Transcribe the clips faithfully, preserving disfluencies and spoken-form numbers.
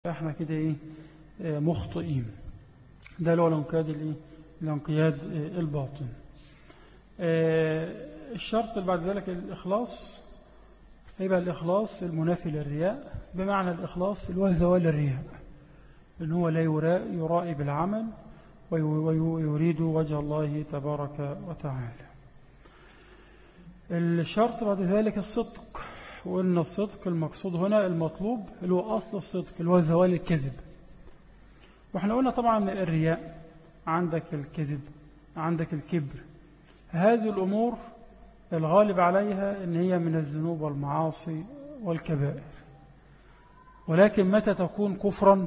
احنا كده ايه مخطئين. ده اللي هو الانقياد الايه الانقياد الباطن. الشرط اللي بعد ذلك الإخلاص. يبقى الإخلاص المنافي للرياء، بمعنى الإخلاص اللي هو زوال الرياء، إن هو لا يرائي بالعمل ويريد وجه الله تبارك وتعالى. الشرط بعد ذلك الصدق، وإن الصدق المقصود هنا المطلوب اللي هو أصل الصدق اللي هو زوال الكذب. وإحنا قلنا طبعا الرياء، عندك الكذب، عندك الكبر، هذه الأمور الغالب عليها إن هي من الذنوب والمعاصي والكبائر. ولكن متى تكون كفرا؟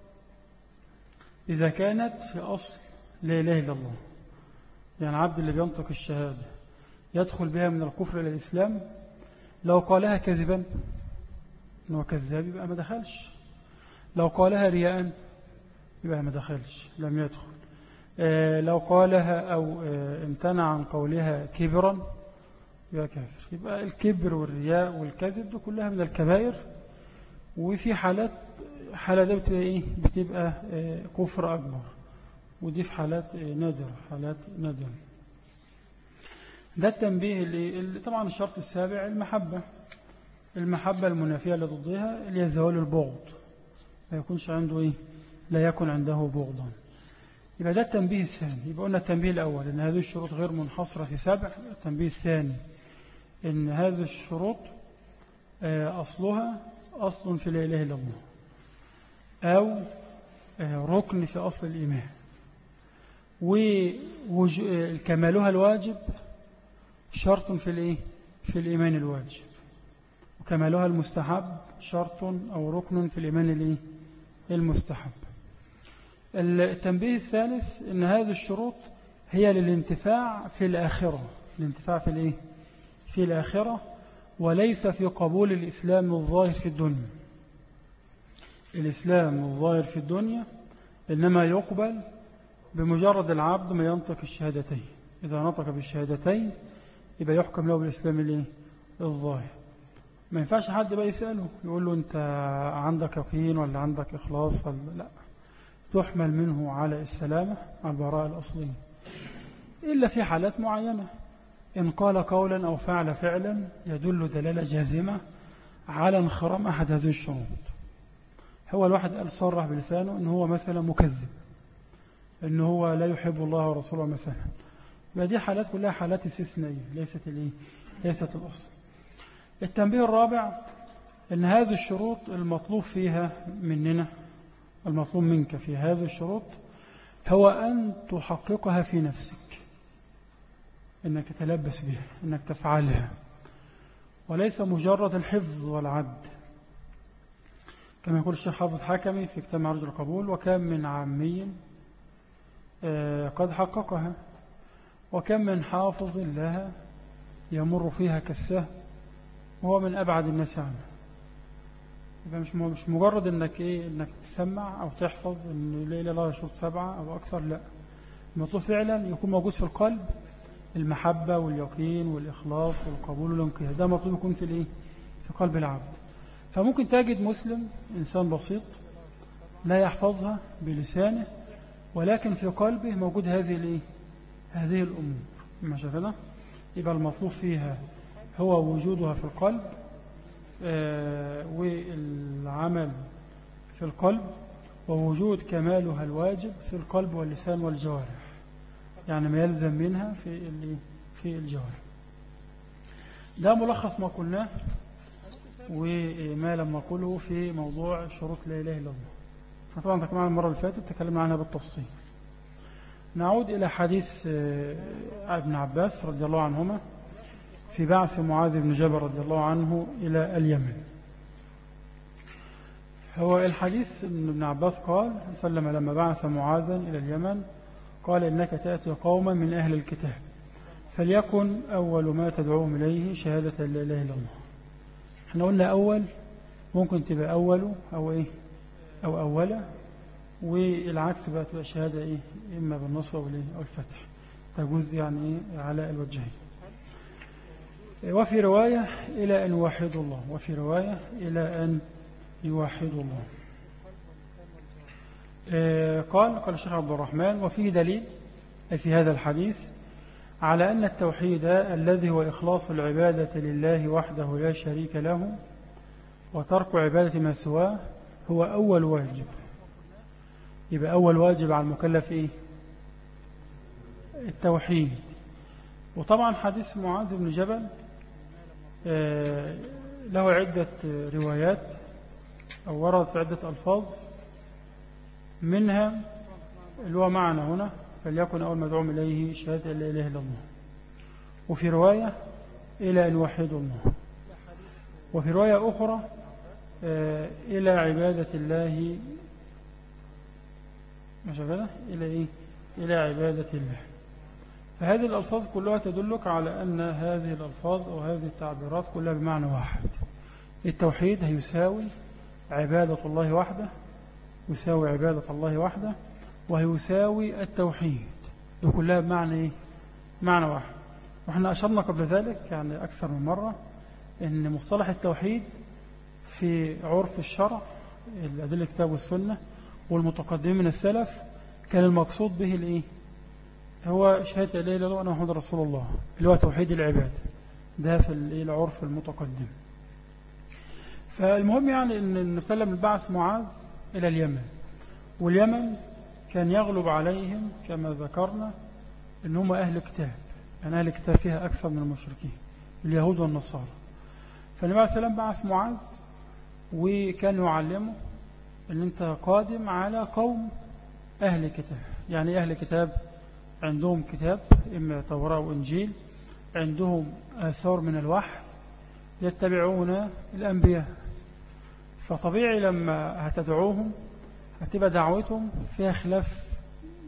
إذا كانت في أصل لا إله إلا الله. يعني عبد اللي بينطق الشهادة يدخل بها من الكفر إلى الإسلام، لو قالها كذبا إنه كذاب يبقى ما دخلش، لو قالها رياء يبقى ما دخلش، لم يدخل. آه لو قالها أو آه امتنع عن قولها كبرا يبقى كافر. يبقى الكبر والرياء والكذب دي كلها من الكبائر. وفي حالات حالة ده بتبقى, إيه؟ بتبقى آه كفر أكبر، ودي في حالات آه نادرة، حالات نادرة. ده التنبيه اللي, اللي طبعا الشرط السابع المحبة. المحبة المنافية لضدها اللي هي زوال البغض، ما يكونش عنده إيه؟ لا يكون عنده بغضا. يبقى ده التنبيه الثاني. يبقى قلنا التنبيه الأول إن هذه الشروط غير منحصرة في سبع. التنبيه الثاني إن هذه الشروط أصلها أصل في لا إله إلا الله، أو ركن في أصل الإيمان، وكمالها الواجب شرط في الإيه؟ في الإيمان الواجب، وكمالها المستحب شرط أو ركن في الإيمان الإيه؟ المستحب. التنبيه الثالث إن هذه الشروط هي للانتفاع في الآخرة، الانتفاع في الإيه؟ في الآخرة، وليس في قبول الإسلام الظاهر في الدنيا. الإسلام الظاهر في الدنيا إنما يقبل بمجرد العبد ما ينطق الشهادتين. إذا نطق بالشهادتين يبقى يحكم له بالإسلام الإيه؟ الظاهر. ما ينفعش حد بقى يسأله يقول له أنت عندك يقين ولا عندك إخلاص ولا لا، تحمل منه على السلامة، على البراءة الأصلية، إلا في حالات معينة. إن قال قولا أو فعل فعلا يدل دلالة جازمة على انخرام أحد هذه الشروط. هو الواحد قال صرح بلسانه إن هو مثلا مكذب، إن هو لا يحب الله ورسوله مثلا، دي حالات كلها حالات استثنائية، ليست الإيه؟ ليست الأصل. التنبيه الرابع إن هذه الشروط المطلوب فيها مننا، المطلوب منك في هذه الشروط هو أن تحققها في نفسك، إنك تتلبس بها، إنك تفعلها، وليس مجرد الحفظ والعد. كما يقول الشيخ حافظ حكمي في كتاب معرج القبول: وكم من عامي قد حققها، وكم من حافظ لها يمر فيها كالسهم وهو من أبعد الناس عنه. يبقى مش مش مجرد إنك إيه إنك تسمع أو تحفظ إن لا إله إلا الله شروط سبعة أو أكثر، لا، المطلوب فعلا يكون موجود في القلب المحبة واليقين والإخلاص والقبول والانقياد. ده مطلوب يكون في الإيه؟ في قلب العبد. فممكن تجد مسلم إنسان بسيط لا يحفظها بلسانه، ولكن في قلبه موجود هذه الإيه؟ هذه الأمور. ماشي كده؟ يبقى المطلوب فيها هو وجودها في القلب، آه والعمل في القلب، ووجود كمالها الواجب في القلب واللسان والجوارح، يعني ما يلزم منها في في الجوارح. ده ملخص ما قلناه وما لم نقوله في موضوع شروط لا إله إلا الله. طبعا تكلمنا المرة اللي فاتت تكلمنا عنها بالتفصيل. نعود إلى حديث ابن عباس رضي الله عنهما في بعث معاذ بن جبل رضي الله عنه إلى اليمن. هو الحديث أن ابن عباس قال سلم لما بعث معاذا إلى اليمن قال: إنك تأتي قوما من أهل الكتاب، فليكن أول ما تدعوهم إليه شهادة لا إله إلا الله. احنا قلنا أول ممكن تبقى أول أو إيه أو أولى، والعكس بقى تبقى شهادة إيه إما بالنصب أو الفتح، تجوز يعني إيه على الوجهين. وفي رواية إلى أن يوحدوا الله، وفي رواية إلى أن يوحدوا الله. قال قال الشيخ عبد الرحمن: وفيه دليل أي في هذا الحديث على أن التوحيد الذي هو إخلاص العبادة لله وحده لا شريك له وترك عبادة ما سواه هو أول واجب. يبقى أول واجب على المكلف إيه؟ التوحيد. وطبعا حديث معاذ بن جبل له عدة روايات أو ورد في عدة ألفاظ، منها اللي هو معنا هنا: فليكن أول مدعوم إليه شهادة لا إله إلا الله. وفي رواية: إلى أن يوحدوا الله. وفي رواية أخرى: إلى عبادة الله، مش كده؟ إلى إيه؟ إلى عبادة الله. فهذه الألفاظ كلها تدلك على أن هذه الألفاظ أو هذه التعبيرات كلها بمعنى واحد. التوحيد هيساوي عبادة الله وحده، يساوي عبادة الله وحده، ويساوي التوحيد. دي كلها بمعنى إيه؟ معنى واحد. وإحنا أشرنا قبل ذلك يعني أكثر من مرة أن مصطلح التوحيد في عرف الشرع، الأدلة الكتاب والسنة والمتقدمين من السلف، كان المقصود به الإيه؟ هو شهادة لا إله إلا الله وأن محمد رسول الله، اللي هو توحيد العباد. ده في العرف المتقدم. فالمهم يعني أن النبي صلى الله عليه وسلم بعث معاذ إلى اليمن، واليمن كان يغلب عليهم كما ذكرنا أن هم أهل كتاب، يعني أهل كتاب فيها أكثر من المشركين اليهود والنصارى. فالنبي عليه السلام بعث معاذ وكان يعلمه أن أنت قادم على قوم أهل كتاب. يعني أهل كتاب عندهم كتاب، إما توراة وإنجيل، عندهم آثار من الوحي، يتبعون الأنبياء. فطبيعي لما هتدعوهم هتبقى دعوتهم فيها خلاف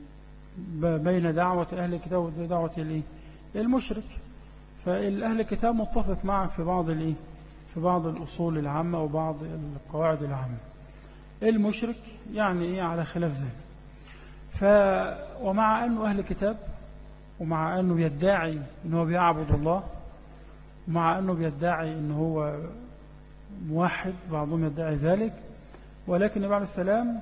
بين دعوة أهل الكتاب ودعوة المشرك. فالأهل الكتاب متفق معك في بعض الإيه؟ في بعض الأصول العامة وبعض القواعد العامة. المشرك يعني إيه؟ على خلاف ذلك. ف ومع أنه أهل كتاب، ومع أنه يدعي أنه بيعبد الله، ومع أنه بيدعي أنه هو موحد، بعضهم يدعي ذلك، ولكن النبي عليه السلام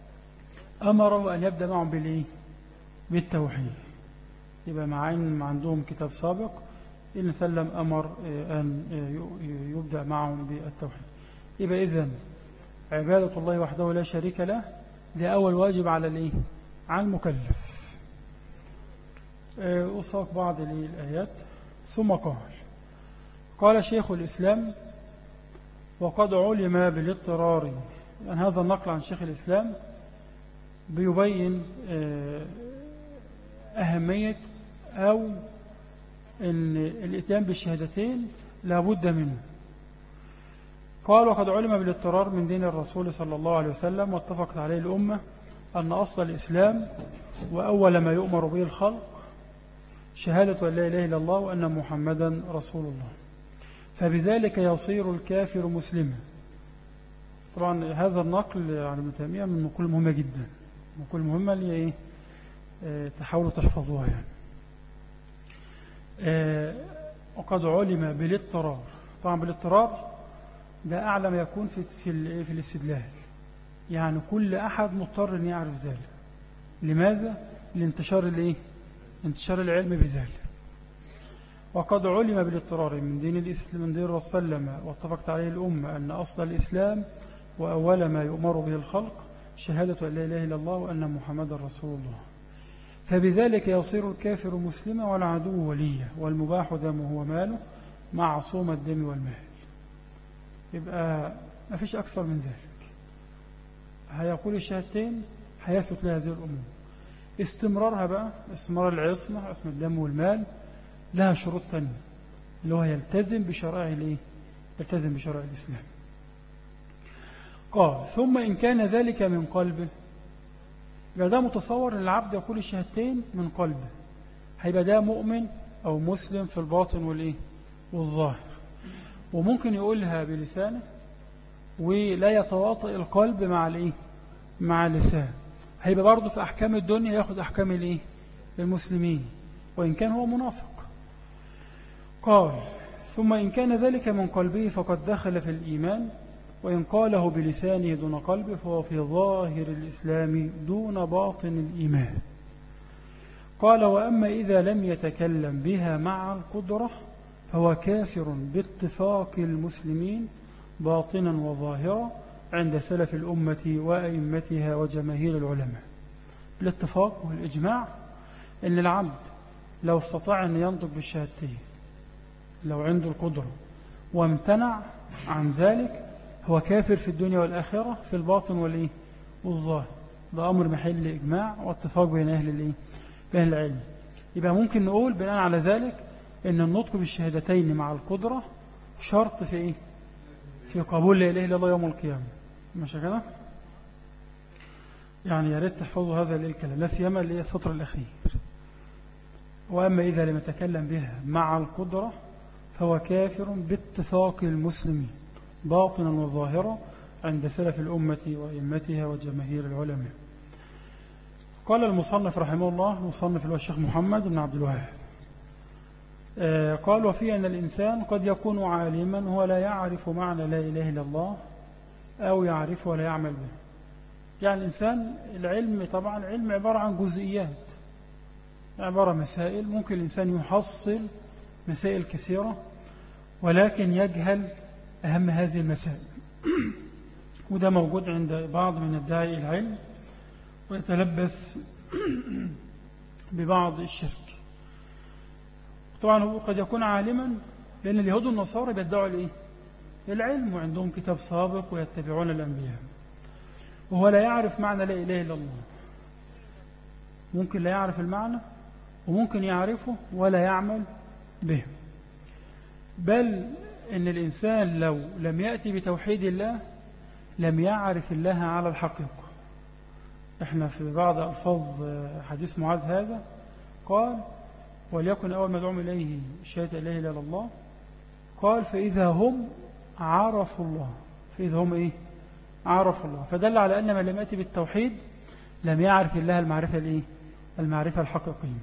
أمره أن يبدأ معهم بالإيه؟ بالتوحيد. يبقى مع أن عندهم كتاب سابق، إن سلم أمر أن يبدأ معهم بالتوحيد. يبقى إذن عبادة الله وحده لا شريك له ده أول واجب على الإيه؟ على المكلف. أصاق بعض الآيات. ثم قال قال شيخ الإسلام: وقد علم بالاضطرار. يعني هذا النقل عن شيخ الإسلام بيبين أهمية أو أن الإتيان بالشهادتين لابد منه. قال: وقد علم بالاضطرار من دين الرسول صلى الله عليه وسلم واتفقت عليه الأمة أن أصل الإسلام وأول ما يؤمر به الخلق شهادة أن لا إله إلا الله وأن محمدا رسول الله، فبذلك يصير الكافر مسلما. طبعا هذا النقل عن ابن تيمية من نقول مهمة جدا، نقول مهمة اللي إيه؟ اه تحاولوا تحفظوها يعني. اه وقد علم بالاضطرار. طبعا بالاضطرار ده أعلى ما يكون في في, في الاستدلال، يعني كل أحد مضطر أن يعرف ذلك. لماذا؟ لانتشار الإيه؟ انتشار العلم بذلك. وقد علم بالاضطرار من دين الإسلام من دين الرسول صلى الله عليه وسلم واتفقت عليه الأمة أن أصل الإسلام وأول ما يؤمر به الخلق شهادة أن لا إله إلا الله وأن محمد رسول الله، فبذلك يصير الكافر مسلما والعدو وليا والمباح دمه وماله معصوم الدم والمال. يبقى ما فيش أكثر من ذلك. هيقول الشهادتين هيثبت لها هذه الأمور. استمرارها بقى، استمرار العصمة، عصمة الدم والمال، لها شروط تانية، اللي هو يلتزم بشرائع الايه؟ يلتزم بشرائع الإسلام. قال: ثم إن كان ذلك من قلبه. يبقى ده متصور أن العبد يقول الشهادتين من قلبه، هيبقى ده مؤمن أو مسلم في الباطن والإيه؟ والظاهر. وممكن يقولها بلسانه ولا يتواطئ القلب مع الإيه؟ مع اللسان. هيبقى برضه في أحكام الدنيا يأخذ أحكام الإيه؟ المسلمين، وإن كان هو منافق. قال: ثم إن كان ذلك من قلبه فقد دخل في الإيمان وإن قاله بلسانه دون قلبه فهو في ظاهر الإسلام دون باطن الإيمان. قال وأما إذا لم يتكلم بها مع القدرة فهو كافر باتفاق المسلمين باطنا وظاهرا عند سلف الأمة وأئمتها وجماهير العلماء. بالاتفاق والإجماع أن العبد لو استطاع أن ينطق بالشهادتين لو عنده القدرة وامتنع عن ذلك هو كافر في الدنيا والآخرة في الباطن والإيه والظاهر. ده أمر محل إجماع واتفاق بين أهل الإيه بين العلم. يبقى ممكن نقول بناء على ذلك أن النطق بالشهادتين مع القدرة شرط في إيه في قبول لا إله إلا الله يوم القيامة. ماشي كده؟ يعني يا ريت تحفظوا هذا الكلام لا سيما اللي هي السطر الأخير. وأما إذا لم يتكلم بها مع القدرة فهو كافر باتفاق المسلمين باطنا وظاهرا عند سلف الأمة وأئمتها وجماهير العلماء. قال المصنف رحمه الله المصنف هو الشيخ محمد بن عبد الوهاب آه قال وفي أن الإنسان قد يكون عالما ولا يعرف معنى لا إله إلا الله أو يعرف ولا يعمل به. يعني الإنسان العلم طبعا العلم عبارة عن جزئيات عبارة مسائل ممكن الإنسان يحصل مسائل كثيرة ولكن يجهل أهم هذه المسائل. وده موجود عند بعض من الداعي العلم ويتلبس ببعض الشرك. طبعا هو قد يكون عالما لأن اليهود والنصارى بيدعوا الإيه؟ العلم وعندهم كتاب سابق ويتبعون الأنبياء وهو لا يعرف معنى لا إله إلا الله. ممكن لا يعرف المعنى وممكن يعرفه ولا يعمل به. بل إن الإنسان لو لم يأتي بتوحيد الله لم يعرف الله على الحقيقة. إحنا في بعض ألفاظ حديث معاذ هذا قال وليكن أول ما دعوهم إليه شهادة لا إله إلا الله قال فإذا هم عرفوا الله فإذا هم إيه عرفوا الله. فدل على أن من لم يأتي بالتوحيد لم يعرف الله المعرفة الإيه المعرفة الحقيقية.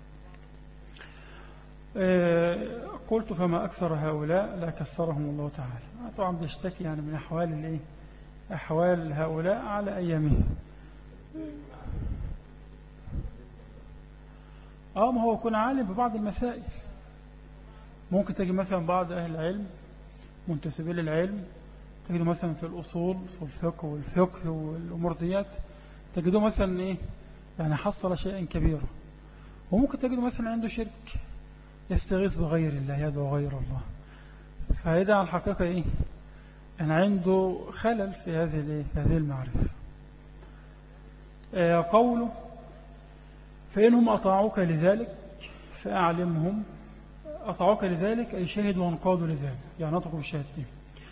أه قلت فما أكثر هؤلاء لا كسرهم الله تعالى. طبعا بيشتكي يعني من أحوال الإيه أحوال هؤلاء على أيامه. آه ما هو يكون عالم ببعض المسائل. ممكن تجي مثلا بعض أهل العلم منتسبين للعلم تجده مثلا في الأصول في الفقه والفقه والأمور ديات تجده مثلا إيه يعني حصل شيئا كبيرا. وممكن تجده مثلا عنده شرك يستغيث بغير الله يدعو غير الله. فهذا على الحقيقة إيه يعني عنده خلل في هذه في هذه المعرفة. آه قوله فإنهم أطاعوك لذلك فأعلمهم. أطاعوك لذلك أي شهدوا وانقادوا لذلك يعني نطقوا بالشهادتين.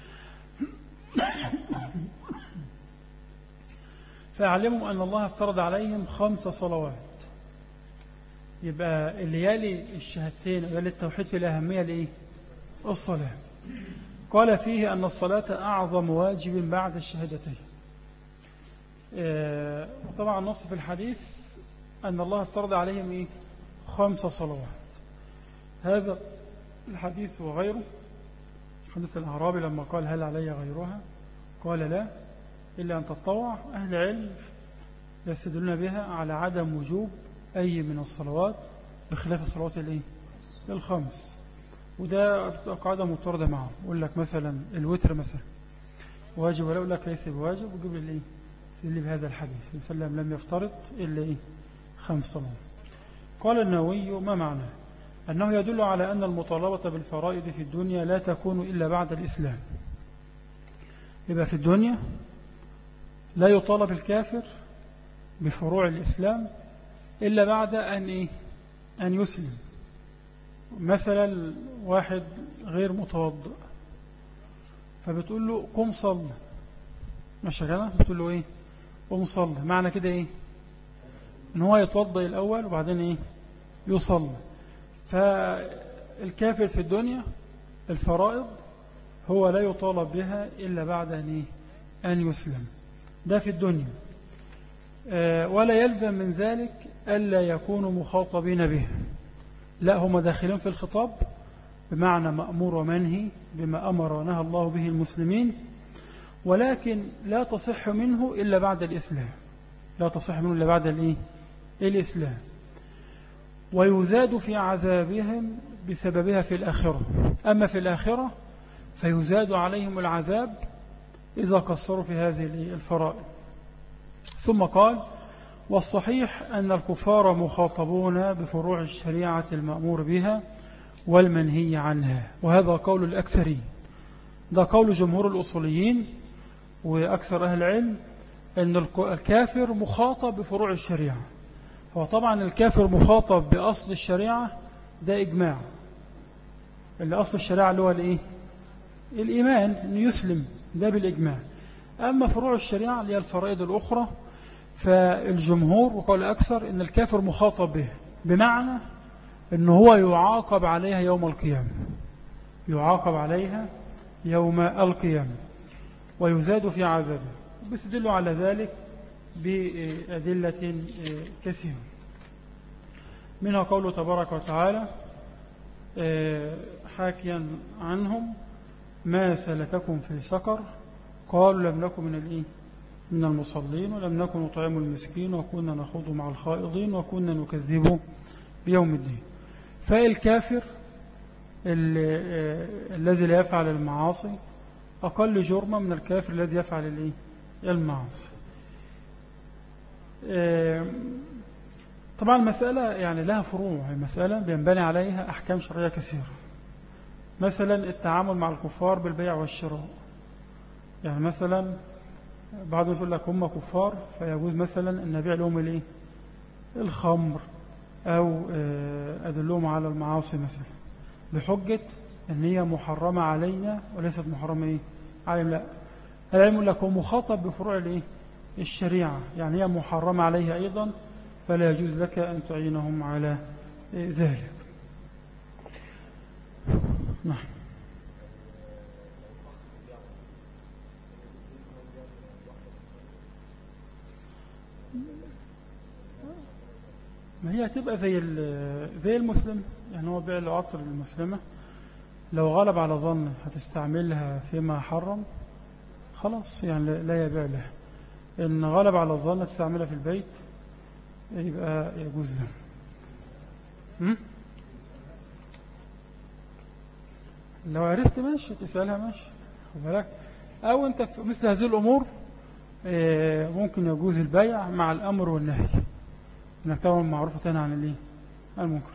فأعلمهم أن الله افترض عليهم خمس صلوات. يبقى اللي يلي الشهادتين ويلي التوحيد في الأهمية لإيه الصلاة. قال فيه أن الصلاة أعظم واجب بعد الشهادتين. آه وطبعا نص في الحديث أن الله افترض عليهم إيه خمس صلوات. هذا الحديث وغيره حديث الأعرابي لما قال هل علي غيرها قال لا إلا أن تطوع. أهل علم يستدلون بها على عدم وجوب أي من الصلوات بخلاف الصلوات الإيه الخمس. وده قاعدة مضطردة معه. يقول لك مثلا الوتر مثلا واجب ولا يقول لك ليس بواجب وجب الإيه اللي بهذا الحديث فلم لم يفترض إلا إيه خمس صلوات. قال النووي ما معناه أنه يدل على أن المطالبة بالفرائض في الدنيا لا تكون إلا بعد الإسلام. يبقى في الدنيا لا يطالب الكافر بفروع الإسلام إلا بعد أن إيه أن يسلم. مثلا واحد غير متوضئ فبتقول له قم صلي ماشي كده بتقول له إيه قم صلي. معنى كده إيه إن هو يتوضئ الأول وبعدين إيه يصلي. فالكافر في الدنيا الفرائض هو لا يطالب بها إلا بعد أن, إيه؟ أن يسلم. ده في الدنيا. آه ولا يلزم من ذلك ألا يكونوا مخاطبين به. لا هم داخلين في الخطاب بمعنى مأمور ومنهي بما أمر ونهى الله به المسلمين ولكن لا تصح منه إلا بعد الإسلام، لا تصح منه إلا بعد الإيه؟ الإسلام. ويزاد في عذابهم بسببها في الآخرة. أما في الآخرة فيزاد عليهم العذاب إذا قصروا في هذه الفرائض. ثم قال: والصحيح أن الكفار مخاطبون بفروع الشريعة المأمور بها والمنهي عنها، وهذا قول الأكثرين. ده قول جمهور الأصوليين وأكثر أهل العلم، أن الكافر مخاطب بفروع الشريعة. هو طبعا الكافر مخاطب بأصل الشريعة، ده إجماع. اللي أصل الشريعة اللي هو الإيه؟ الإيمان، أن يسلم، ده بالإجماع. أما فروع الشريعة اللي هي الفرائض الأخرى فالجمهور وقال أكثر أن الكافر مخاطب به، بمعنى أنه هو يعاقب عليها يوم القيامة، يعاقب عليها يوم القيامة ويزاد في عذابه. بيستدل على ذلك بأدلة كثيرة، منها قوله تبارك وتعالى حاكيا عنهم: ما سلككم في سقر؟ قالوا لم نكن من الإيه؟ من المصلين ولم نكن نطعم المسكين وكنا نخوض مع الخائضين وكنا نكذب بيوم الدين. فالكافر الذي لا يفعل المعاصي أقل جرما من الكافر الذي يفعل الإيه؟ المعاصي. طبعا المسألة يعني لها فروع، المسألة بينبني عليها أحكام شرعية كثيرة. مثلا التعامل مع الكفار بالبيع والشراء، يعني مثلا بعض يقول لك هم كفار فيجوز مثلا أن نبيع لهم الإيه؟ الخمر أو أدلهم على المعاصي مثلا، بحجة أن هي محرمة علينا وليست محرمة إيه؟ عليهم. لا، العلم يقول لك هو مخاطب بفروع الإيه؟ الشريعة، يعني هي محرمة عليها أيضا، فلا يجوز لك أن تعينهم على ذلك. نعم. ما هي هتبقى زي زي المسلم، يعني هو بيع العطر المسلمة، لو غلب على ظن هتستعملها فيما حرم خلاص يعني لا يبيع لها. إن غلب على الظن تستعملها في البيت يبقى يجوز له. م? لو عرفت ماشي تسألها ماشي، بالك. أو أنت في مثل هذه الأمور ممكن يجوز البيع مع الأمر والنهي، إنك طبعا معروفة تاني عن الإيه؟ المنكر.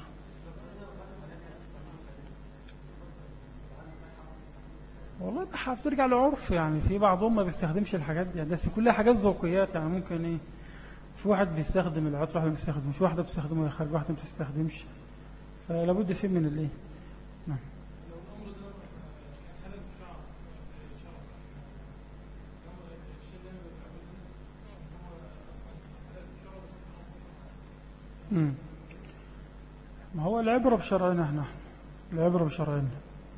والله بترجع لعرف، يعني في بعضهم ما بيستخدمش الحاجات دي، بس كلها حاجات ذوقيات. يعني ممكن ايه، في واحد بيستخدم العطر، واحد ما بيستخدمش، واحده بتستخدمه يخرج، واحده ما بتستخدمش، فلا بد فيه من الايه. نعم. امم ما هو العبره بشرعنا احنا، العبره بشرعنا.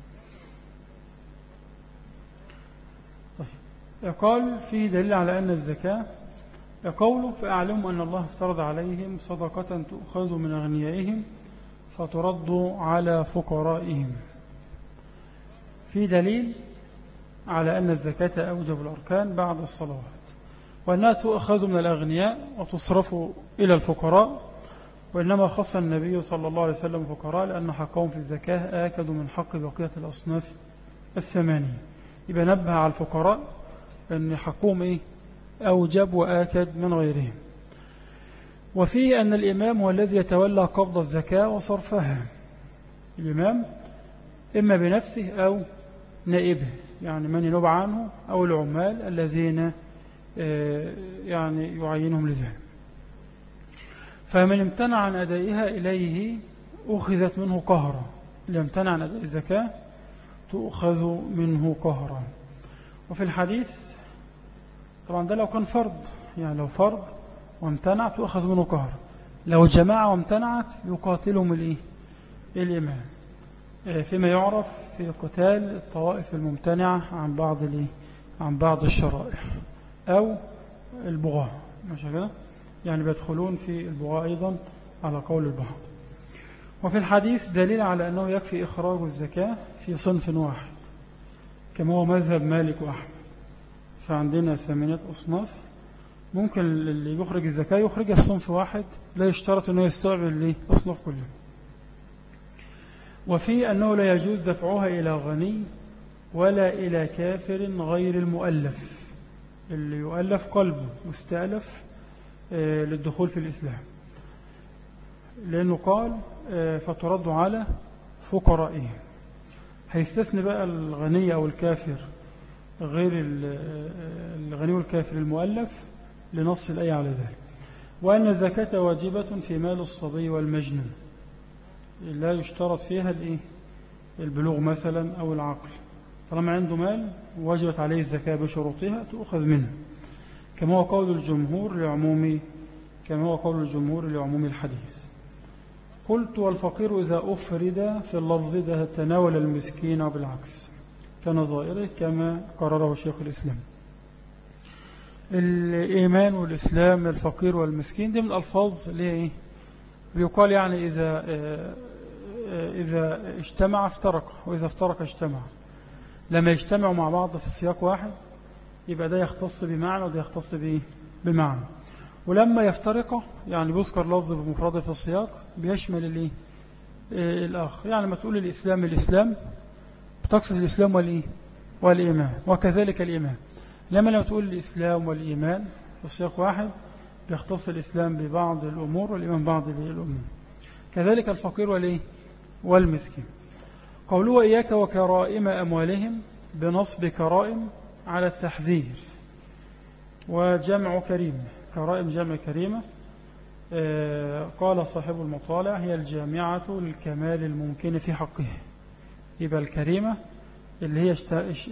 يقال فيه دليل على أن الزكاة يقول: فأعلموا أن الله افترض عليهم صدقة تؤخذ من أغنيائهم فترد على فقرائهم. في دليل على أن الزكاة أوجب الأركان بعد الصلوات، وأنها تؤخذ من الأغنياء وتصرف إلى الفقراء، وإنما خص النبي صلى الله عليه وسلم الفقراء لأن حقهم في الزكاة آكد من حق بقية الأصناف الثمانية. يبقى نبه على الفقراء أن حقهم إيه؟ أوجب وآكد من غيرهم. وفيه أن الإمام هو الذي يتولى قبض الزكاة وصرفها، الإمام إما بنفسه أو نائبه، يعني من ينوب عنه أو العمال الذين يعني يعينهم لذلك. فمن امتنع عن أدائها إليه أخذت منه قهرا، اللي امتنع عن أداء الزكاة تؤخذ منه قهرا. وفي الحديث طبعا ده لو كان فرض، يعني لو فرض وامتنع تؤخذ منه قهرا، لو جماعة وامتنعت يقاتلهم الإيه؟ الإمام، فيما يعرف في قتال الطوائف الممتنعة عن بعض الإيه؟ عن بعض الشرائع أو البغاة، ماشي كده؟ يعني بيدخلون في البغاة أيضا على قول البعض. وفي الحديث دليل على أنه يكفي إخراج الزكاة في صنف واحد كما هو مذهب مالك وأحمد، فعندنا ثمانية أصناف. ممكن اللي يخرج الزكاة يخرجها في صنف واحد، لا يشترط أنه يستوعب الأصناف كلها. وفي أنه لا يجوز دفعها إلى غني ولا إلى كافر غير المؤلف، اللي يؤلف قلبه يستألف للدخول في الإسلام، لأنه قال فترد على فقرائهم. هيستثني بقى الغني أو الكافر غير الغني والكافر المؤلف لنص الآية على ذلك. وأن الزكاة واجبة في مال الصبي والمجنون، لا يشترط فيها البلوغ مثلا أو العقل، طالما عنده مال وجبت عليه الزكاة بشروطها تؤخذ منه، كما هو قول الجمهور لعموم كما هو قول الجمهور لعموم الحديث. قلت والفقير إذا أفرد في اللفظ ده تناول المسكين بالعكس كنظائره كما قرره شيخ الإسلام. الإيمان والإسلام الفقير والمسكين دي من الألفاظ اللي إيه بيقال يعني إذا إذا اجتمع افترق وإذا افترق اجتمع. لما يجتمعوا مع بعض في سياق واحد يبقى ده يختص بمعنى وده يختص بمعنى، ولما يفترقه يعني بيذكر لفظ بمفرده في السياق بيشمل الايه الآخر. يعني لما تقول الإسلام الإسلام بتقصد الإسلام والإيه والإيمان، وكذلك الإيمان. لما لما تقول الإسلام والإيمان في سياق واحد بيختص الإسلام ببعض الأمور والإيمان بعض الأمور. كذلك الفقير والإيه والمسكين. قولوا إياك وكرائم أموالهم بنصب كرائم على التحذير، وجمع كريم، كرائم جمع كريمة. آه قال صاحب المطالع هي الجامعة للكمال الممكن في حقه. يبقى الكريمة اللي هي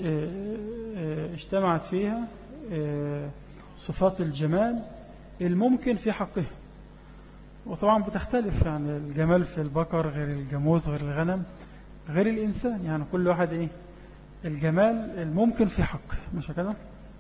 اجتمعت فيها آه صفات الجمال الممكن في حقه. وطبعا بتختلف، يعني الجمال في البقر غير الجاموس غير الغنم غير الإنسان، يعني كل واحد إيه الجمال الممكن في حقه، مش كده؟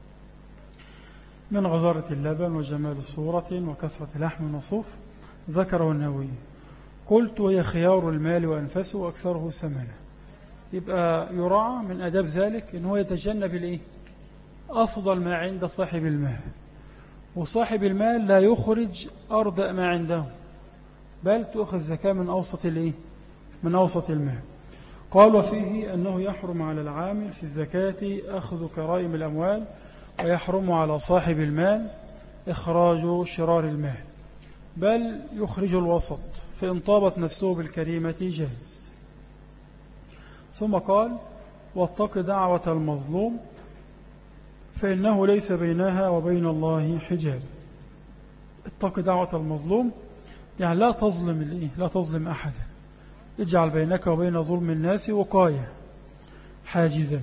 من غزارة اللبن وجمال صورة وكسرة لحم وصوف ذكره النووي. قلت وهي خيار المال وأنفسه وأكثره ثمنه. يبقى يراعى من أداب ذلك إن هو يتجنب الإيه أفضل ما عند صاحب المال، وصاحب المال لا يخرج أردأ ما عنده، بل تأخذ زكاة من أوسط الإيه من أوسط المال. قال وفيه أنه يحرم على العامل في الزكاة أخذ كرائم الأموال، ويحرم على صاحب المال إخراج شرار المال، بل يخرج الوسط، فإن طابت نفسه بالكريمة جاز. ثم قال واتق دعوة المظلوم فإنه ليس بينها وبين الله حجاب. اتق دعوة المظلوم يعني لا تظلم الإيه؟ لا تظلم أحدا، اجعل بينك وبين ظلم الناس وقاية حاجزا.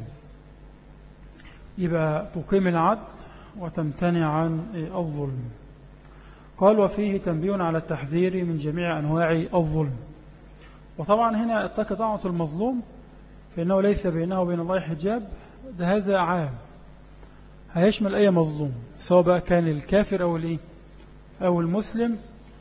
يبقى تقيم العدل وتمتنع عن الظلم. قال وفيه تنبيه على التحذير من جميع أنواع الظلم. وطبعا هنا اتق دعوة المظلوم فإنه ليس بينه وبين الله حجاب، ده هذا عام هيشمل أي مظلوم سواء بقى كان الكافر أو الإيه أو المسلم.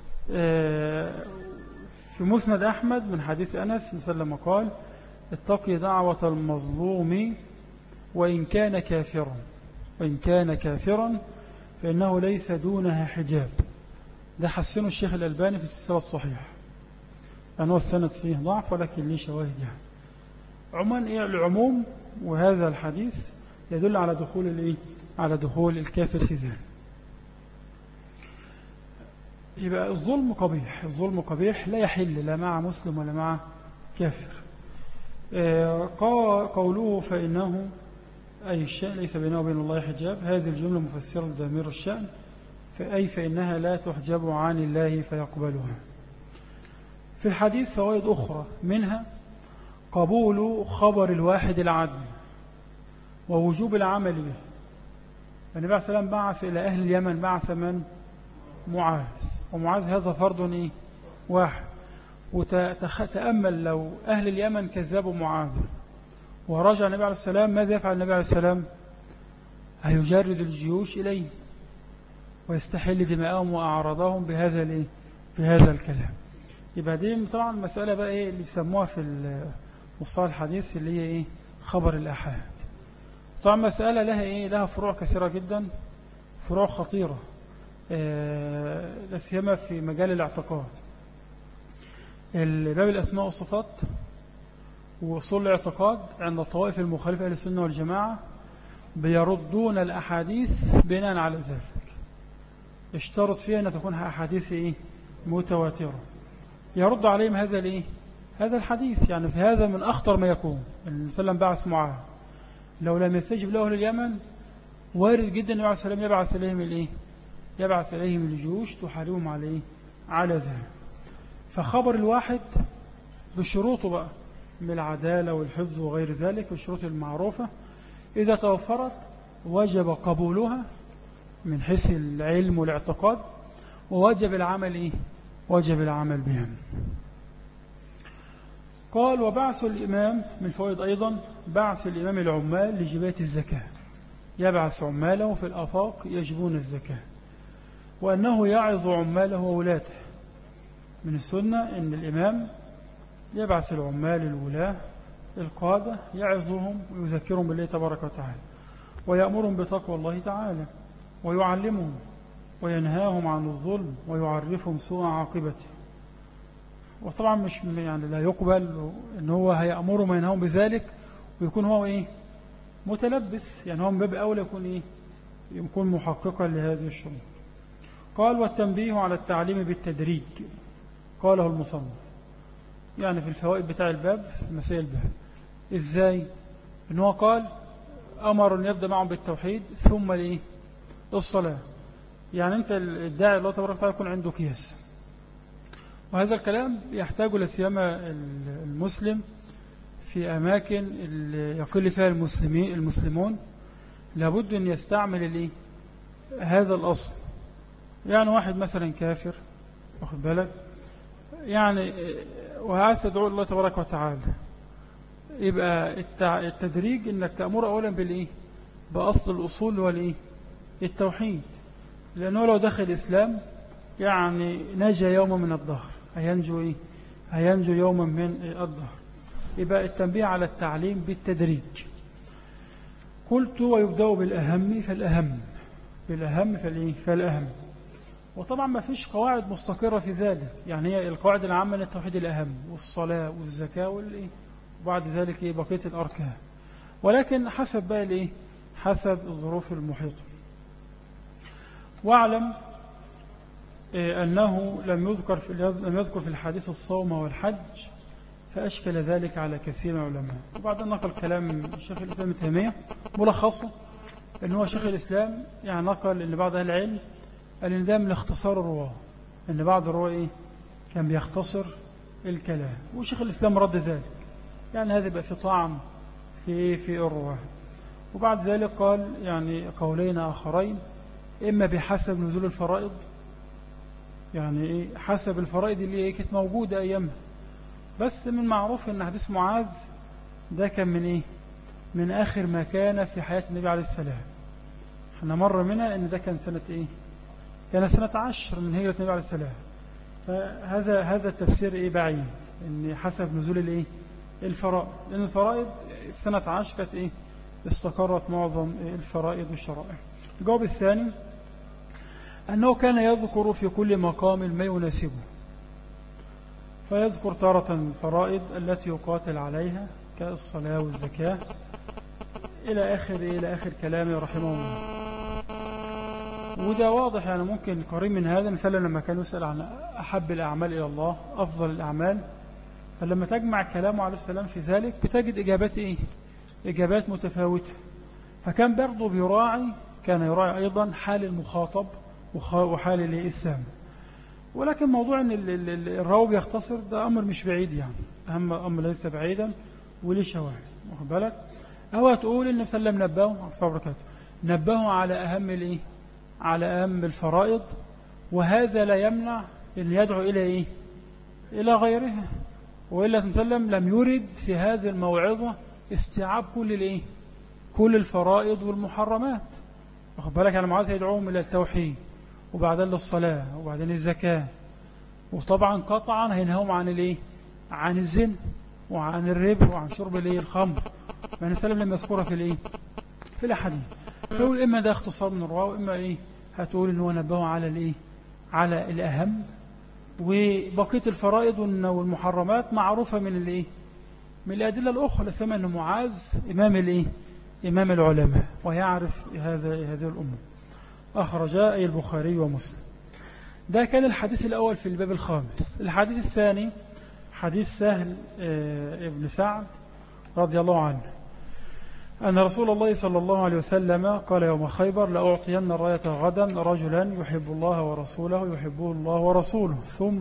في مسند أحمد من حديث أنس مثل لما قال اتقي دعوة المظلوم وإن كان كافرا وإن كان كافرا فإنه ليس دونها حجاب. ده حسنه الشيخ الألباني في السلسلة الصحيحة، يعني هو السند فيه ضعف ولكن ليه شواهد. يعني عموما إيه العموم، وهذا الحديث يدل على دخول الإيه على دخول الكافر في ذلك. يبقى الظلم قبيح، الظلم قبيح لا يحل لا مع مسلم ولا مع كافر. قوله فإنه أي الشأن ليس بينه وبين الله حجاب، هذه الجملة مفسرة لضمير الشأن، فأي فإنها لا تحجب عن الله فيقبلها. في الحديث فوائد أخرى، منها قبول خبر الواحد العدل ووجوب العمل به. النبي عليه السلام بعث إلى أهل اليمن، بعث من؟ معاذ، ومعاذ هذا فرد إيه؟ واحد. وتأمل لو أهل اليمن كذبوا معاذ ورجع النبي عليه السلام، ماذا يفعل النبي عليه السلام؟ هيجرد الجيوش إليه ويستحل دماءهم وأعراضهم بهذا الإيه؟ بهذا الكلام. يبقى دي طبعا المسألة بقى إيه اللي بيسموها في مصطلح الحديث اللي هي إيه؟ خبر الآحاد. طبعا مسألة لها إيه؟ لها فروع كثيرة جدا، فروع خطيرة، لا سيما في مجال الاعتقاد. باب الأسماء والصفات وأصول الاعتقاد عند الطوائف المخالفة للسنة والجماعة بيردون الأحاديث بناء على ذلك، اشترط فيها أن تكون أحاديث إيه؟ متواترة. يرد عليهم هذا الإيه؟ هذا الحديث، يعني في هذا من أخطر ما يكون. النبي صلى الله عليه وسلم بعث معاذ، لو لم يستجب له أهل اليمن وارد جدا النبي عليه الصلاة والسلام يبعث إليهم الإيه؟ يبعث إليهم الجيوش تحاربهم على إيه؟ على ذلك. فخبر الواحد بشروطه بقى من العدالة والحفظ وغير ذلك والشروط المعروفة إذا توفرت وجب قبولها من حيث العلم والاعتقاد، ووجب العمل إيه؟ وجب العمل بهم. قال وبعث الإمام من فوائد أيضا بعث الإمام العمال لجباية الزكاة، يبعث عماله في الآفاق يجبون الزكاة، وأنه يعظ عماله وولاته. من السنة أن الإمام يبعث العمال الولاة القادة يعظهم ويذكرهم بالله تبارك وتعالى، ويأمرهم بتقوى الله تعالى، ويعلمهم وينهاهم عن الظلم، ويعرفهم سوء عاقبته. وطبعا مش يعني لا يقبل ان هو هيأمرهم وينهاهم بذلك ويكون هو ايه؟ متلبس، يعني هو من باب اولى يكون ايه؟ يكون محققا لهذه الشروط. قال والتنبيه على التعليم بالتدريج، قاله المصنف يعني في الفوائد بتاع الباب في مسائل الباب. ازاي؟ ان هو قال امر ان يبدا معهم بالتوحيد ثم الايه؟ الصلاه. يعني انت الداعي الله تبارك وتعالى يكون عنده قياس، وهذا الكلام يحتاج لسيما المسلم في أماكن اللي يقل فيها المسلمين المسلمون، لابد أن يستعمل الايه؟ هذا الأصل. يعني واحد مثلا كافر واخد بالك يعني وعايز تدعو الله تبارك وتعالى، يبقى التدريج انك تأمر اولا بالايه؟ باصل الاصول والايه؟ التوحيد. لانه لو دخل الاسلام يعني نجا يوما من الدهر، هينجو ايه؟ هينجو يوما من الدهر. يبقى التنبيه على التعليم بالتدريج. قلت ويبدأ بالاهم فالاهم، بالاهم فالايه؟ فالاهم. وطبعا ما فيش قواعد مستقرة في ذلك، يعني هي القواعد العامة للتوحيد الأهم والصلاة والزكاة والإيه؟ وبعد ذلك إيه؟ بقية الأركان، ولكن حسب بقى الإيه؟ حسب الظروف المحيطة. واعلم إيه أنه لم يذكر في لم يذكر في الحديث الصوم والحج، فأشكل ذلك على كثير من العلماء. وبعدين نقل كلام شيخ الإسلام ابن تيمية ملخصه أن هو شيخ الإسلام يعني نقل أن بعض أهل العلم قال إن ده من اختصار الرواة، أن بعض الرواة إيه؟ كان بيختصر الكلام، وشيخ الإسلام رد ذلك، يعني هذا يبقى في طعم في في الرواة. وبعد ذلك قال يعني قولين آخرين، إما بحسب نزول الفرائض، يعني إيه؟ حسب الفرائض اللي إيه؟ كانت موجودة أيامها. بس من معروف أن حديث معاذ ده كان من إيه؟ من آخر ما كان في حياة النبي عليه السلام. احنا مر منها أن ده كان سنة إيه؟ كان سنة عشر من هجرة النبي عليه السلام. فهذا هذا التفسير إيه؟ بعيد، إن حسب نزول الإيه؟ الفرائض، لأن الفرائض في سنة عشر كانت إيه؟ استقرت معظم الفرائض والشرائع. الجواب الثاني أنه كان يذكر في كل مقام ما يناسبه، فيذكر تارة الفرائض التي يقاتل عليها كالصلاة والزكاة إلى آخر إلى آخر كلامه رحمه الله. وده واضح، يعني ممكن قريب من هذا مثلا لما كان يسأل عن أحب الأعمال إلى الله، أفضل الأعمال، فلما تجمع كلامه عليه السلام في ذلك بتجد إجابات إيه؟ إجابات متفاوتة. فكان برضه بيراعي كان يراعي أيضا حال المخاطب وحال الإسلام. ولكن موضوع أن الراوي بيختصر ده أمر مش بعيد، يعني أهم أمر ليس بعيدا وليه شواهد، واخد بالك؟ أو تقول إن سلم نبهه نبهه على أهم الإيه؟ على أهم الفرائض، وهذا لا يمنع أن يدعو إلى إيه؟ إلى غيرها. وإلا سلم لم يرد في هذه الموعظة استيعاب كل الإيه؟ كل الفرائض والمحرمات، واخد بالك؟ يعني معاذ يدعوهم إلى التوحيد، وبعدين للصلاة، وبعدين الزكاة، وطبعا قطعا هينهوهم عن الإيه؟ عن الزنا وعن الربا وعن شرب الإيه؟ الخمر. يعني سلم لم يذكرها في الإيه؟ في في الأحاديث. فيقول إما ده اختصار من الرواة، وإما إيه هتقول إن هو نبهه على الإيه على الأهم، وبقية الفرائض والمحرمات معروفة من الإيه من الأدلة الأخرى. لسمع أن معاذ إمام الإيه إمام العلماء ويعرف هذا هذه الأمور. أخرجا أي البخاري ومسلم. ده كان الحديث الأول في الباب الخامس. الحديث الثاني حديث سهل ابن سعد رضي الله عنه أن رسول الله صلى الله عليه وسلم قال يوم خيبر: لأعطين الراية غدا رجلا يحب الله ورسوله يحبه الله ورسوله ثم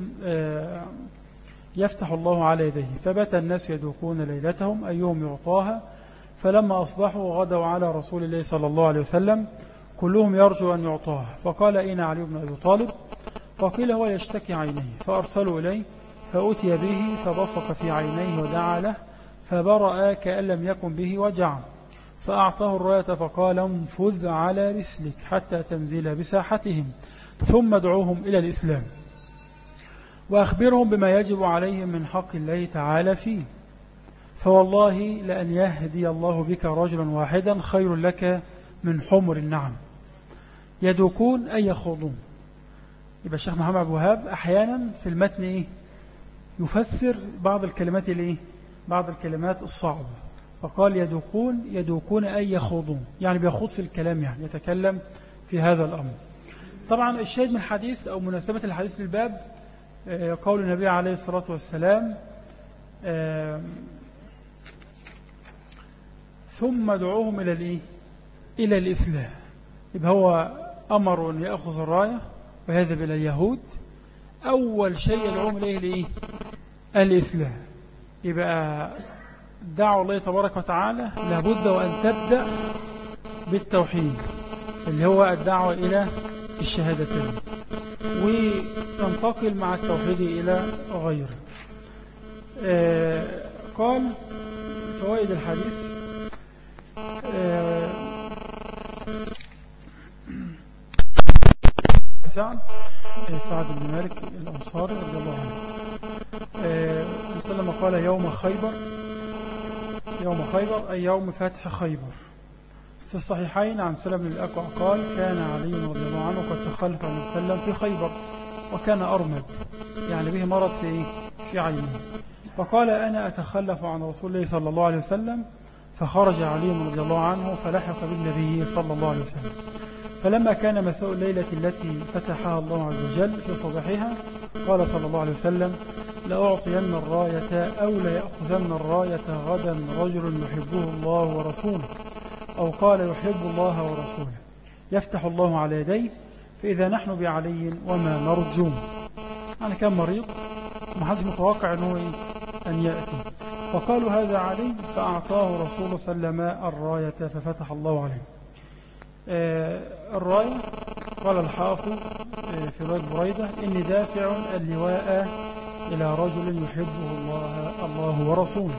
يفتح الله على يديه. فبات الناس يدوكون ليلتهم أيهم يعطاها، فلما أصبحوا غدوا على رسول الله صلى الله عليه وسلم كلهم يرجو أن يعطاها. فقال: أين علي بن أبي طالب؟ فقيل: هو يشتكي عينيه. فأرسلوا إليه فأتي به فبصق في عينيه ودعا له فبرأ كأن لم يكن به وجع، فأعطاه الراية فقال: انفذ على رسلك حتى تنزل بساحتهم ثم ادعوهم إلى الإسلام وأخبرهم بما يجب عليهم من حق الله تعالى فيه، فوالله لأن يهدي الله بك رجلا واحدا خير لك من حمر النعم يدوكون أي يخوضون. يبقى الشيخ محمد عبد الوهاب أحيانا في المتن إيه؟ يفسر بعض الكلمات الإيه؟ بعض الكلمات الصعبة، فقال يدوكون يدوكون أي يخوضون، يعني بيخوض في الكلام، يعني يتكلم في هذا الأمر. طبعا الشاهد من الحديث أو مناسبة الحديث للباب قول النبي عليه الصلاة والسلام: ثم ادعوهم إلى الإيه؟ إلى الإسلام. يبقى هو أمر أن يأخذ الراية ويذهب إلى اليهود، أول شيء يدعوهم إليه الإيه؟ الإسلام. يبقى دعوة الله تبارك وتعالى لابد وأن تبدأ بالتوحيد اللي هو الدعوة إلى الشهادتين، وتنتقل مع التوحيد إلى غيره. آه قال فوائد الحديث: آه سعد سعد بن مالك الأنصاري رضي الله عنه آه مثل قال يوم خيبر يوم خيبر أي يوم فتح خيبر. في الصحيحين عن سلم بن الأكوع قال: كان علي رضي الله عنه قد تخلف عن سلم في خيبر وكان أرمد، يعني به مرض في في عينه، فقال: أنا أتخلف عن رسول الله صلى الله عليه وسلم. فخرج علي رضي الله عنه فلحق بالنبي صلى الله عليه وسلم. فلما كان مساء الليلة التي فتحها الله عز وجل في صباحها قال صلى الله عليه وسلم: لأعطين الراية أو ليأخذن الراية غدا رجل يحبه الله ورسوله، أو قال يحب الله ورسوله، يفتح الله على يديه، فإذا نحن بعلي وما نرجو. أنا كان مريض ما حدش متوقع أنه أن يأتي، فقالوا هذا علي، فأعطاه رسول صلى الله عليه وسلم الراية ففتح الله عليه. آه الراية قال الحافظ آه في رواية بريدة: إني دافع اللواء إلى رجل يحبه الله الله ورسوله.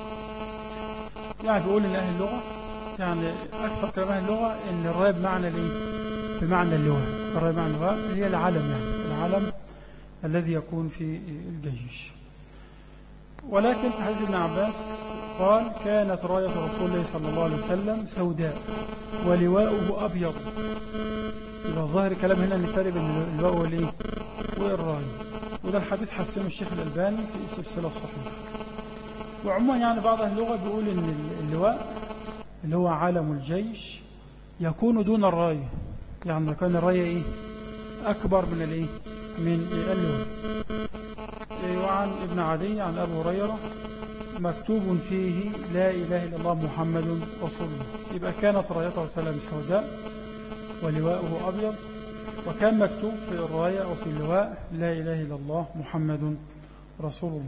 يعني بيقول إن أهل اللغة، يعني أكثر كلام أهل اللغة إن الراية بمعنى الإيه؟ بمعنى اللواء. الراية بمعنى اللواء هي العلم، يعني العلم الذي يكون في الجيش. ولكن في حديث ابن عباس قال: كانت راية رسول الله صلى الله عليه وسلم سوداء ولواؤه أبيض. يبقى ظاهر الكلام هنا أن فرق بين اللواء والإيه؟ والراية. وده الحديث حسنه الشيخ الألباني في السلسلة الصحيحة. وعموما يعني بعض أهل اللغة بيقول إن اللواء اللي هو علم الجيش يكون دون الراية، يعني كان الراية إيه؟ أكبر من الإيه؟ من اللواء. وعن ابن عدي عن أبو هريرة مكتوب فيه: لا إله إلا الله محمد رسول الله. يبقى كانت رايته صلى الله عليه وسلم سوداء ولواؤه أبيض، وكان مكتوب في الراية أو في اللواء: لا إله إلا الله محمد رسول الله.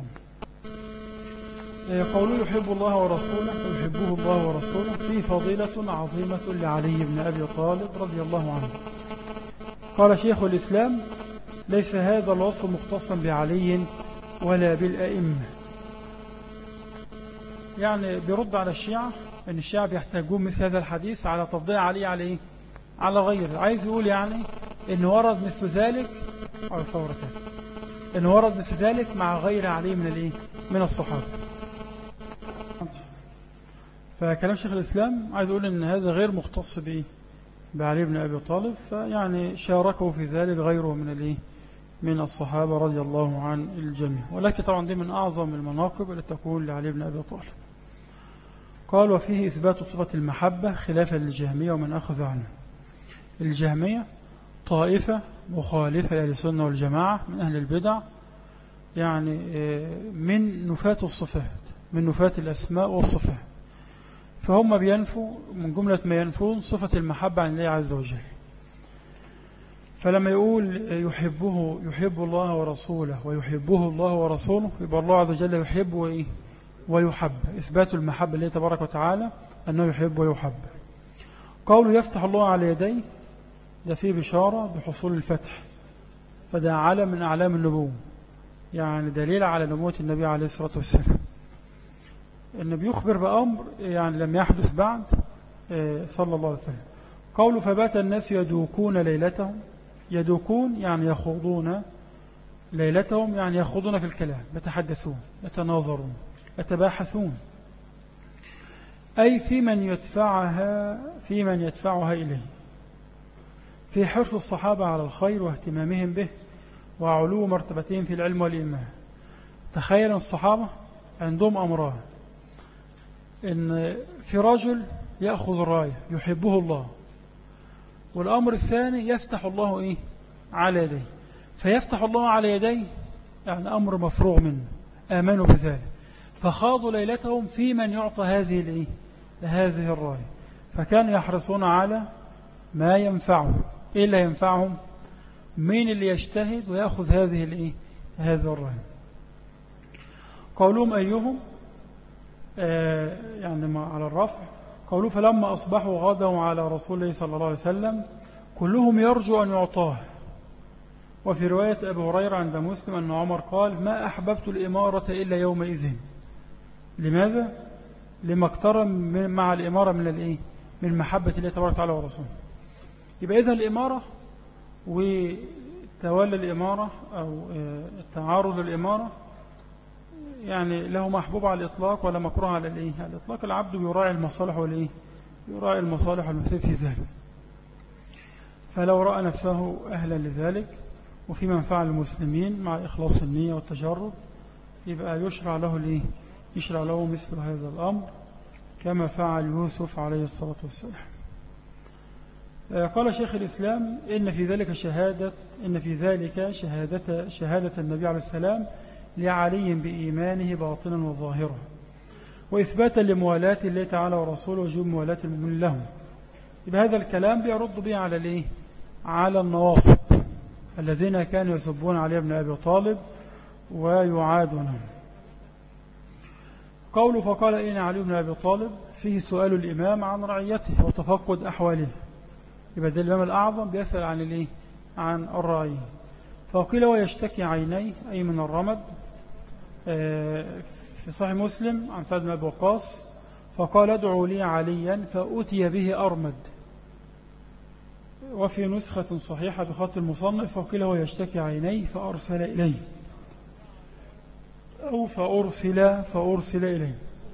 قوله يحب الله ورسوله ويحبه الله ورسوله فيه فضيلة عظيمة لعلي بن أبي طالب رضي الله عنه. قال شيخ الإسلام: ليس هذا الوصف مختصا بعلي ولا بالأئمة. يعني بيرد على الشيعة أن الشيعة بيحتاجون مثل هذا الحديث على تفضيل علي على إيه؟ على غيره. عايز يقول يعني أن ورد مثل ذلك على صورة كده أن ورد مثل ذلك مع غير علي من الإيه؟ من الصحابة. فكلام شيخ الإسلام عايز يقول إن هذا غير مختص بإيه بعلي بن أبي طالب، فيعني شاركه في ذلك غيره من الإيه من الصحابة رضي الله عن الجميع. ولكن طبعا دي من أعظم المناقب التي تكون لعلي بن أبي طالب. قال وفيه إثبات صفة المحبة خلافا للجهمية ومن أخذ عنه. الجهمية طائفة مخالفة لأهل السنة والجماعة من أهل البدع، يعني من نفاة الصفات، من نفاة الأسماء والصفات، فهم بينفوا من جملة ما ينفون صفة المحبة عن الله عز وجل. فلما يقول يحبه يحب الله ورسوله ويحبه الله ورسوله، يبقى الله عز وجل يحب وإيه ويحب، إثبات المحبة لله تبارك وتعالى أنه يحب ويحب. قوله يفتح الله على يديه، ده فيه بشارة بحصول الفتح، فده علم من أعلام النبوة، يعني دليل على نبوة النبي عليه الصلاة والسلام. النبي يخبر بأمر يعني لم يحدث بعد صلى الله عليه وسلم. قوله فبات الناس يدوكون ليلتهم، يدوكون يعني يخوضون ليلتهم، يعني يخوضون في الكلام، يتحدثون يتناظرون يتباحثون، أي في من يدفعها في من يدفعها إليه، في حرص الصحابة على الخير واهتمامهم به وعلو مرتبتهم في العلم والإيمان. تخيل الصحابة عندهم أمران، إن في رجل يأخذ الراية يحبه الله، والأمر الثاني يفتح الله إيه على يديه، فيفتح الله على يديه يعني أمر مفروغ منه، آمنوا بذلك، فخاضوا ليلتهم في من يعطى هذه الإيه هذه الراية، فكانوا يحرصون على ما ينفعهم. إيه اللي ينفعهم؟ مين اللي يجتهد ويأخذ هذه الإيه هذه الراية. قولهم أيهم آه يعني على الرفع، قولوا فلما أصبحوا غدوا على رسول الله صلى الله عليه وسلم كلهم يرجو أن يعطاه. وفي رواية أبي هريرة عند مسلم أن عمر قال ما أحببت الإمارة إلا يومئذ. لماذا؟ لما اقترن مع الإمارة من الإيه من محبة الله تبارك وتعالى ورسوله. يبقى إذن الإمارة وتولى الإمارة أو التعارض للإمارة يعني له محبوب على الإطلاق ولا مكروه على الإيه على الإطلاق. العبد يراعي المصالح والإيه يراعي المصالح والمفاسد في ذلك. فلو رأى نفسه أهلا لذلك وفي منفعة المسلمين مع إخلاص النية والتجرد، يبقى يشرع له الإيه يشرع له مثل هذا الأمر كما فعل يوسف عليه الصلاة والسلام. قال شيخ الإسلام إن في ذلك شهادة إن في ذلك شهادة شهادة النبي عليه السلام لعلي بإيمانه باطنا وظاهرا، وإثباتا لموالاة الله تعالى ورسوله وجوب موالاة المؤمنين لهم. يبقى هذا الكلام بيرد به على الإيه على النواصب الذين كانوا يسبون علي بن أبي طالب ويعادونهم. قوله فقال إن علي بن أبي طالب فيه سؤال الإمام عن رعيته وتفقد أحواله. يبقى ده الإمام الأعظم بيسأل عن الإيه عن الرعية. فقيل ويشتكي عينيه أي من الرمد. في صحيح مسلم عن سعد بن أبي وقاص فقال ادعوا لي عليا فأتي به أرمد. وفي نسخة صحيحة بخط المصنف فقيل ويشتكي عينيه فأرسل إليه أو فأرسل فأرسل إليه.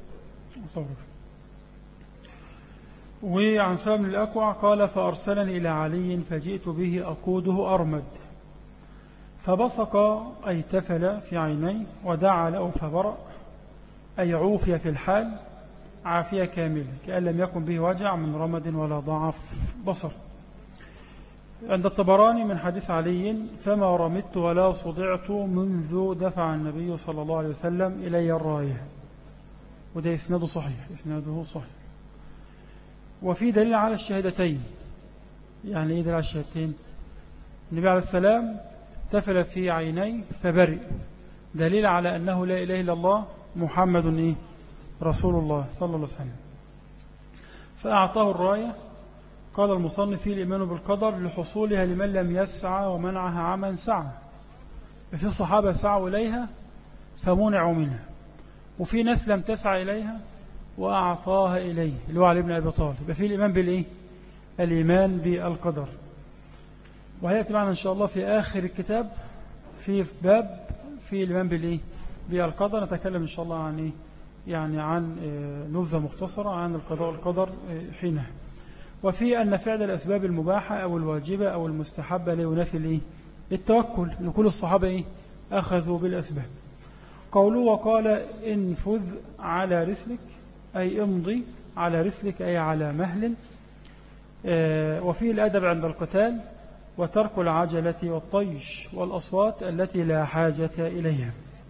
وعن سالم بن الأكوع قال فأرسلني إلى علي فجئت به أقوده أرمد، فبصق أي تفل في عيني ودعا له فبرأ أي عوفي في الحال عافية كاملة كأن لم يكن به وجع من رمد ولا ضعف بصر. عند الطبراني من حديث علي فما رمدت ولا صدعت منذ دفع النبي صلى الله عليه وسلم إلي الراية. وده إسناده صحيح إسناده صحيح. وفي دليل على الشهادتين. يعني إيه دليل على الشهادتين؟ النبي عليه السلام تفل في عيني فبرئ، دليل على أنه لا إله إلا الله محمد إيه؟ رسول الله صلى الله عليه وسلم. فأعطاه الراية. قال المصنف فيه الإيمان بالقدر لحصولها لمن لم يسعى ومنعها عمن سعى. في الصحابة سعوا إليها فمنعوا منها، وفي ناس لم تسعى إليها وأعطاها إليه اللي هو علي بن أبي طالب. في الإيمان بالإيه؟ الإيمان بالقدر. وهيأتي معنا إن شاء الله في آخر الكتاب في باب في الإيمان بالإيه؟ بالقدر. نتكلم إن شاء الله عن إيه؟ يعني عن نبذة مختصرة عن القضاء والقدر حينها. وفي أن فعل الأسباب المباحة أو الواجبة أو المستحبة لا ينافي الإيه؟ التوكل، أن كل الصحابة إيه؟ أخذوا بالأسباب. قوله وقال انفذ على رسلك أي امضي على رسلك أي على مهل. وفيه الأدب عند القتال وترك العجلة والطيش والأصوات التي لا حاجة إليها.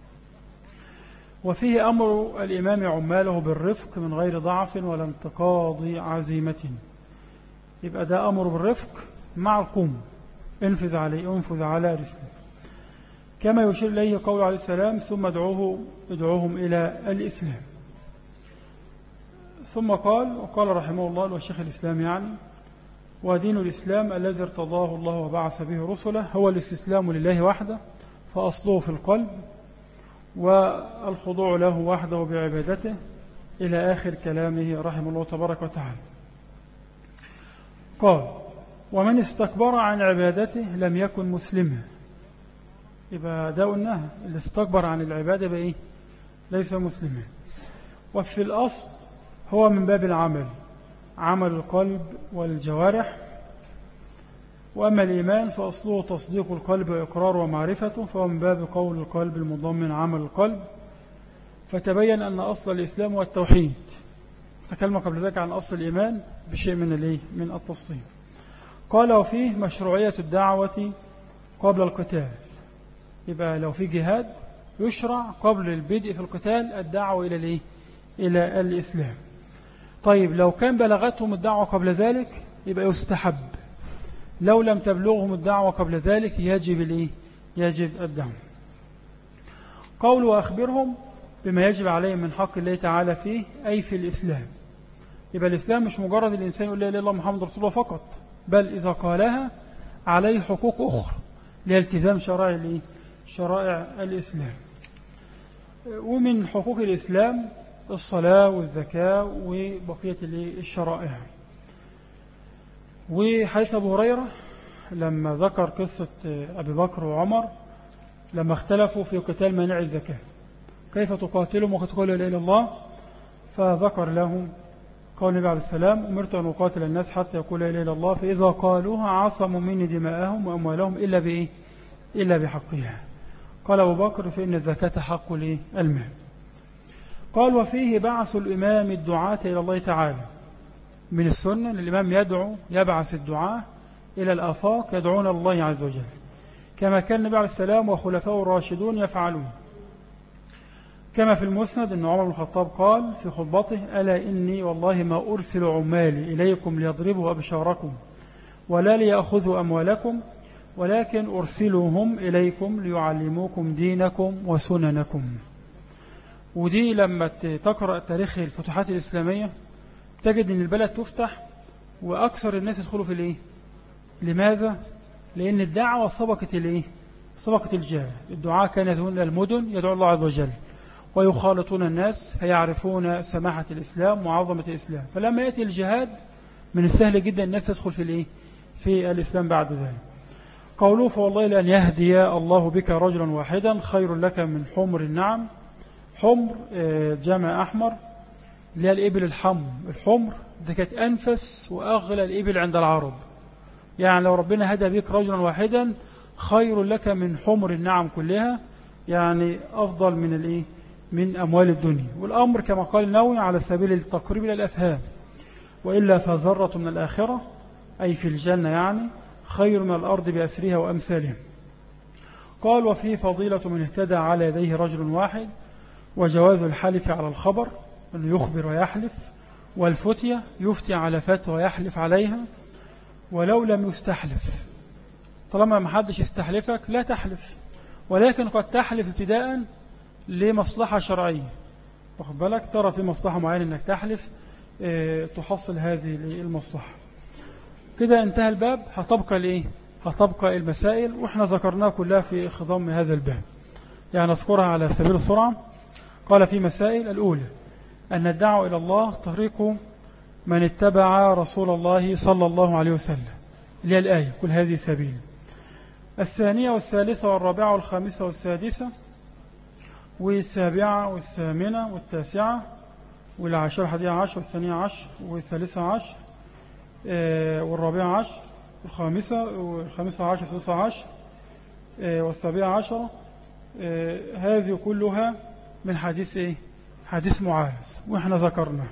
وفيه أمر الإمام عماله بالرفق من غير ضعف ولا انتقاض عزيمة. يبقى ده أمر بالرفق مع القوم، انفذ عليه انفذ على رسله، كما يشير إليه قول عليه السلام ثم ادعوه ادعوهم إلى الإسلام. ثم قال وقال رحمه الله والشيخ الإسلام يعني ودين الإسلام الذي ارتضاه الله وبعث به رسله هو الاستسلام لله وحده فأصله في القلب والخضوع له وحده بعبادته إلى آخر كلامه رحمه الله تبارك وتعالى. قال ومن استكبر عن عبادته لم يكن مسلما. يبقى ده قلناها، اللي استكبر عن العبادة بإيه؟ ليس مسلما. وفي الأصل هو من باب العمل، عمل القلب والجوارح. وأما الإيمان فأصله تصديق القلب وإقرار ومعرفته، فهو من باب قول القلب المضمن عمل القلب. فتبين أن أصل الإسلام هو التوحيد. تكلم قبل ذلك عن أصل الإيمان بشيء من الإيه؟ من التفصيل. قال وفيه مشروعية الدعوة قبل القتال. يبقى لو في جهاد يشرع قبل البدء في القتال الدعوة إلى الإيه؟ إلى الإسلام. طيب لو كان بلغتهم الدعوة قبل ذلك يبقى يستحب، لو لم تبلغهم الدعوة قبل ذلك يجب الإيه؟ يجب الدعوة. قول وأخبرهم بما يجب عليهم من حق الله تعالى فيه أي في الإسلام. يبقى الإسلام مش مجرد الإنسان يقول لا إله إلا الله محمد رسول الله فقط، بل إذا قالها عليه حقوق أخرى لالتزام شرائع الإيه؟ شرائع الإسلام. ومن حقوق الإسلام الصلاة والزكاة وبقية الشرائع. وحيث أبو هريرة لما ذكر قصة أبي بكر وعمر لما اختلفوا في قتال مانع الزكاة، كيف تقاتلهم وتقول لا إله إلا الله، فذكر لهم قول النبي عليه السلام أمرت أن أقاتل الناس حتى يقول لا إله إلا الله فإذا قالوها عصموا مني دماءهم وأموالهم إلا بإيه؟ إلا بحقها. قال أبو بكر فإن الزكاة حق للمال. قال وفيه بعث الإمام الدعاة إلى الله تعالى. من السنة الإمام يدعو يبعث الدعاة إلى الآفاق يدعون الله عز وجل، كما كان النبي عليه السلام وخلفاء الراشدون يفعلون. كما في المسند أن عمر بن الخطاب قال في خطبته ألا إني والله ما أرسل عمالي إليكم ليضربوا أبشاركم ولا ليأخذوا أموالكم ولكن أرسلهم إليكم ليعلموكم دينكم وسننكم. ودي لما تقرأ تاريخ الفتوحات الإسلامية تجد أن البلد تفتح وأكثر الناس يدخلوا في الإيه؟ لماذا؟ لأن الدعوة سبقت الإيه؟ سبقت الجهل. الدعاء كانوا يذهبون إلى المدن يدعو الله عز وجل ويخالطون الناس فيعرفون سماحة الإسلام وعظمة الإسلام. فلما يأتي الجهاد من السهل جدا الناس تدخل في الإيه؟ في الإسلام بعد ذلك. قوله فوالله لأن يهدي الله بك رجلا واحدا خير لك من حمر النعم. حمر جمع أحمر اللي هي الإبل الحمر. الحمر ده كانت أنفس وأغلى الإبل عند العرب. يعني لو ربنا هدى بك رجلا واحدا خير لك من حمر النعم كلها، يعني أفضل من الإيه؟ من أموال الدنيا. والأمر كما قال النووي على سبيل التقريب إلى الأفهام، وإلا فذرة من الآخرة أي في الجنة يعني خير من الأرض بأسرها وأمثالها. قال وفيه فضيلة من اهتدى على يديه رجل واحد، وجواز الحلف على الخبر أنه يخبر ويحلف، والفتية يفتي على فتوى ويحلف عليها ولو لم يستحلف. طالما ما حدش يستحلفك لا تحلف، ولكن قد تحلف ابتداء لمصلحة شرعية، واخد بالك، ترى في مصلحة معينة أنك تحلف اه تحصل هذه المصلحة. كده انتهى الباب. هتبقى الإيه؟ هتبقى المسائل وإحنا ذكرناها كلها في خضم هذا الباب، يعني نذكرها على سبيل السرعة. قال في مسائل الأولى أن الدعوة إلى الله طريق من اتبع رسول الله صلى الله عليه وسلم، اللي هي الآية كل هذه سبيل. الثانية والثالثة والرابعة والخامسة والسادسة والسابعة والثامنة والتاسعة والعاشرة الحادية عشر والثانية عشر والثالثة عشر والرابعة عشر والخامسة والخامسة عشر والسادسة عشر والسابعة عشرة. هذه كلها من حديث إيه؟ حديث معاذ وإحنا ذكرنا.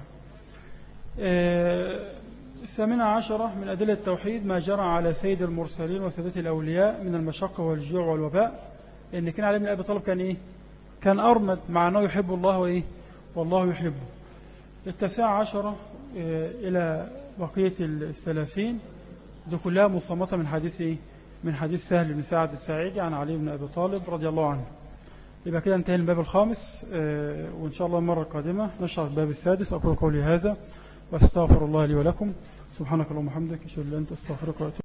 الثامنة عشرة من أدلة التوحيد ما جرى على سيد المرسلين وسادة الأولياء من المشقة والجوع والوباء، إن كان علي بن أبي طالب كان إيه؟ كان أرمد، مع أنه يحب الله وإيه؟ والله يحبه. التاسعة عشرة إلى بقية الثلاثين دي كلها مصمتة من حديث إيه؟ من حديث سهل بن سعد الساعدي عن علي بن أبي طالب رضي الله عنه. يبقى كده انتهى الباب الخامس، وإن شاء الله المرة القادمة نشرح الباب السادس. أقول قولي هذا واستغفر الله لي ولكم. سبحانك اللهم وبحمدك، أشهد أن لا إله إلا أنت، أستغفرك وأتوب